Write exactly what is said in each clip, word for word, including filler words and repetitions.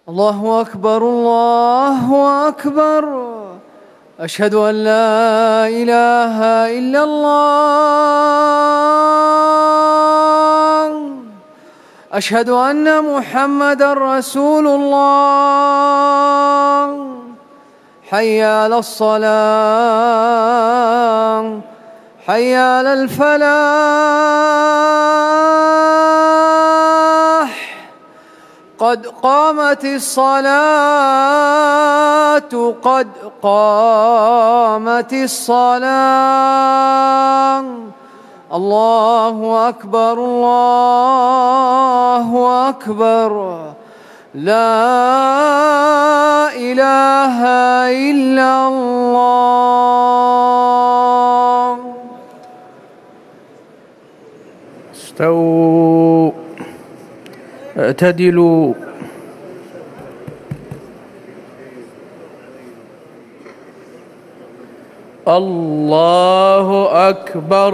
الله أكبر الله أكبر. أشهد أن لا إله إلا الله. أشهد أن محمدًا رسول الله. حي على الصلاة، حي على الفلاح. قد قامت الصلاة، قد قامت الصلاة. الله أكبر الله أكبر. لا إله إلا الله. استووا، اعتدلوا. الله أكبر.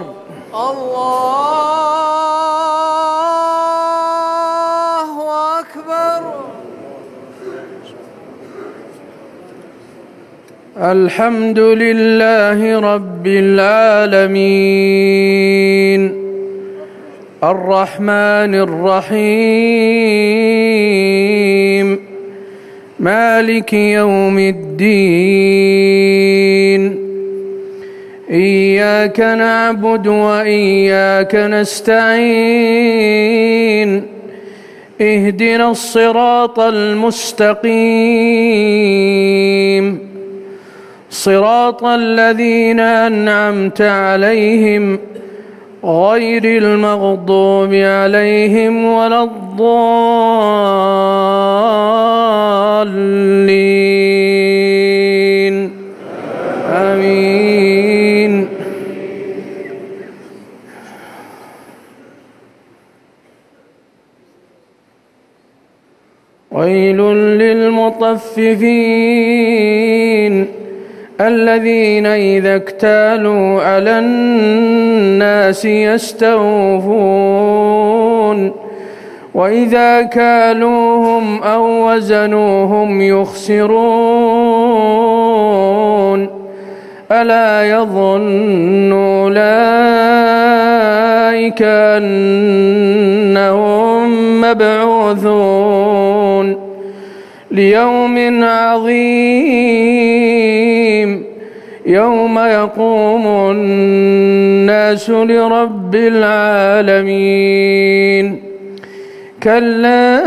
الله أكبر. الحمد لله رب العالمين، الرحمن الرحيم، مالك يوم الدين. إياك نعبد وإياك نستعين. اهدنا الصراط المستقيم، صراط الذين أنعمت عليهم غير المغضوب عليهم ولا الضالين. آمين. ويل للمطففين الذين إذا اكتالوا على الناس يستوفون وإذا كالوهم أو وزنوهم يخسرون. ألا يظن أولئك أنهم مبعوثون ليوم عظيم يوم يقوم الناس لرب العالمين. كلا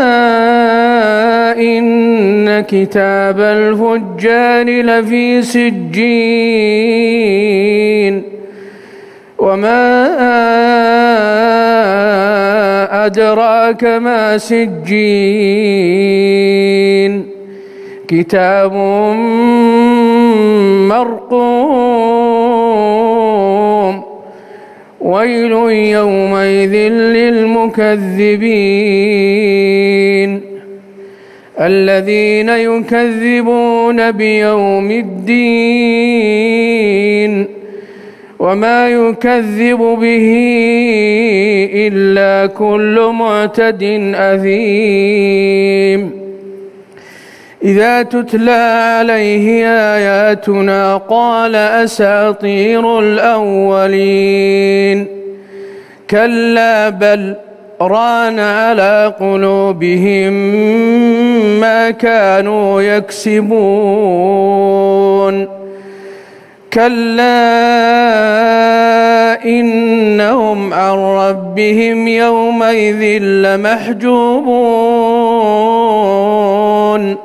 إن كتاب الفجار لفي سجين. وما أدراك ما سجين. كتاب مرقوم. ويل يومئذ للمكذبين الذين يكذبون بيوم الدين. وما يكذب به إلا كل معتد أثيم. إذا تتلى عليه آياتنا قال أساطير الأولين. كلا بل ران على قلوبهم ما كانوا يكسبون. كلا إنهم عن ربهم يومئذ لمحجوبون.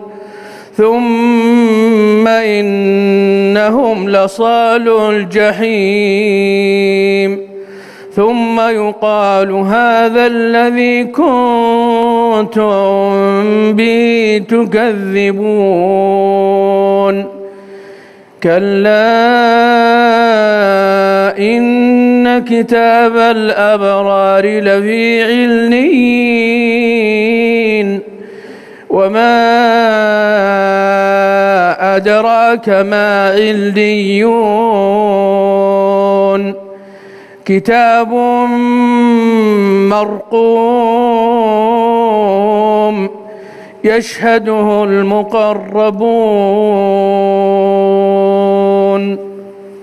ثم إنهم لصالو الجحيم. ثم يقال هذا الذي كنتم به تكذبون. كلا إن كتاب الأبرار لفي عليين. وما أدراك ما عليون. كتاب مرقوم يشهده المقربون.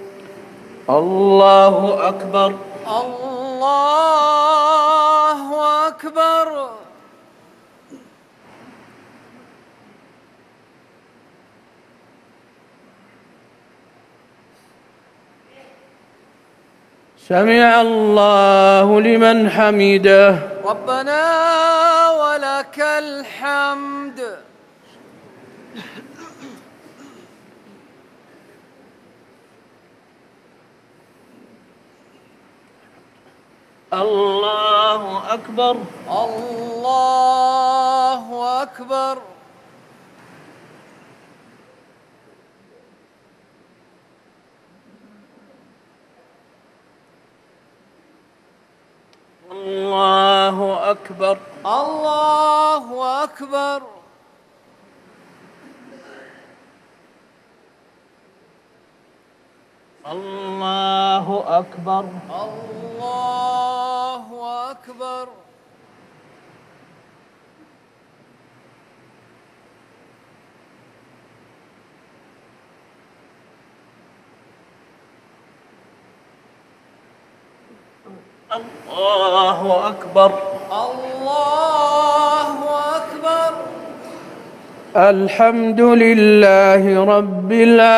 الله أكبر. الله أكبر. سمع الله لمن حمده. ربنا ولك الحمد. الله أكبر. الله أكبر. الله أكبر. الله أكبر. الله أكبر. الله أكبر. الله أكبر. الله أكبر. الحمد لله رب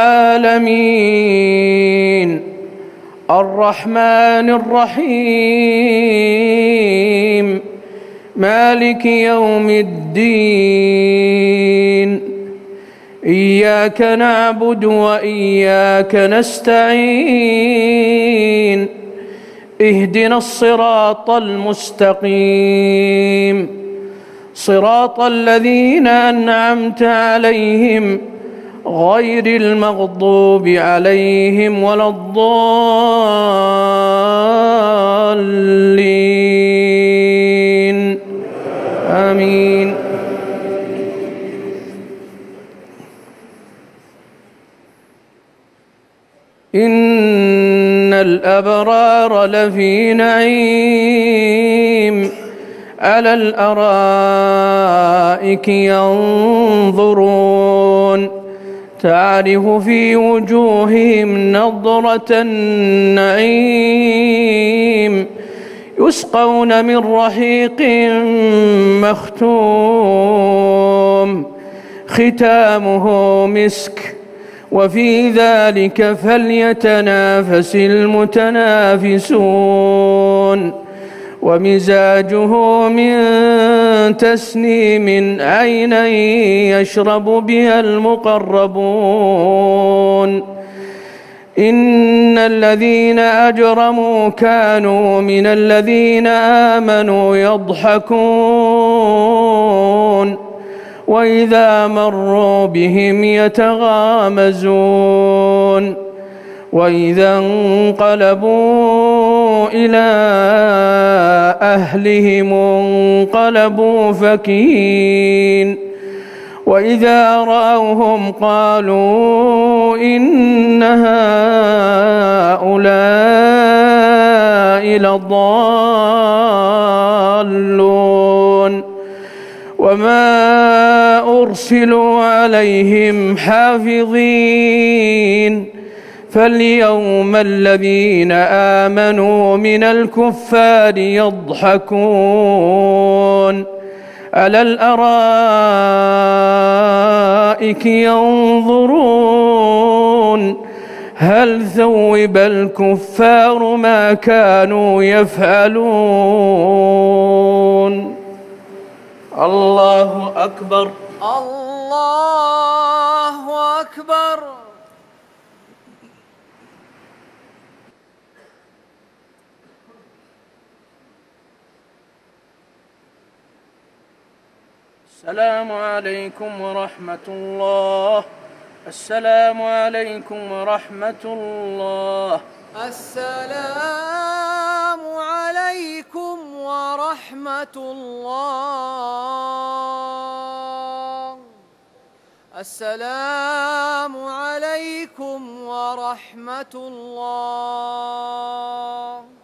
العالمين الرحمن الرحيم مالك يوم الدين. إياك نعبد وإياك نستعين. اهدنا الصراط المستقيم صراط الذين أنعمت عليهم غير المغضوب عليهم ولا الضالين. آمين. إن الأبرار لفي نعيم على الأرائك ينظرون تعرف في وجوههم نضرة النعيم يسقون من رحيق مختوم ختامه مسك وفي ذلك فليتنافس المتنافسون ومزاجه من تسنيم عينا يشرب بها المقربون. إن الذين أجرموا كانوا من الذين آمنوا يضحكون وإذا مروا بهم يتغامزون وإذا انقلبوا إلى أهلهم انقلبوا فكهين وإذا رأوهم قالوا إن هؤلاء لضالون وما أرسلوا عليهم حافظين. فاليوم الذين آمنوا من الكفار يضحكون على الأرائك ينظرون هل ثوب الكفار ما كانوا يفعلون. الله أكبر. الله أكبر. السلام عليكم ورحمة الله. السلام عليكم ورحمة الله. السلام عليكم ورحمة الله. السلام عليكم ورحمة الله.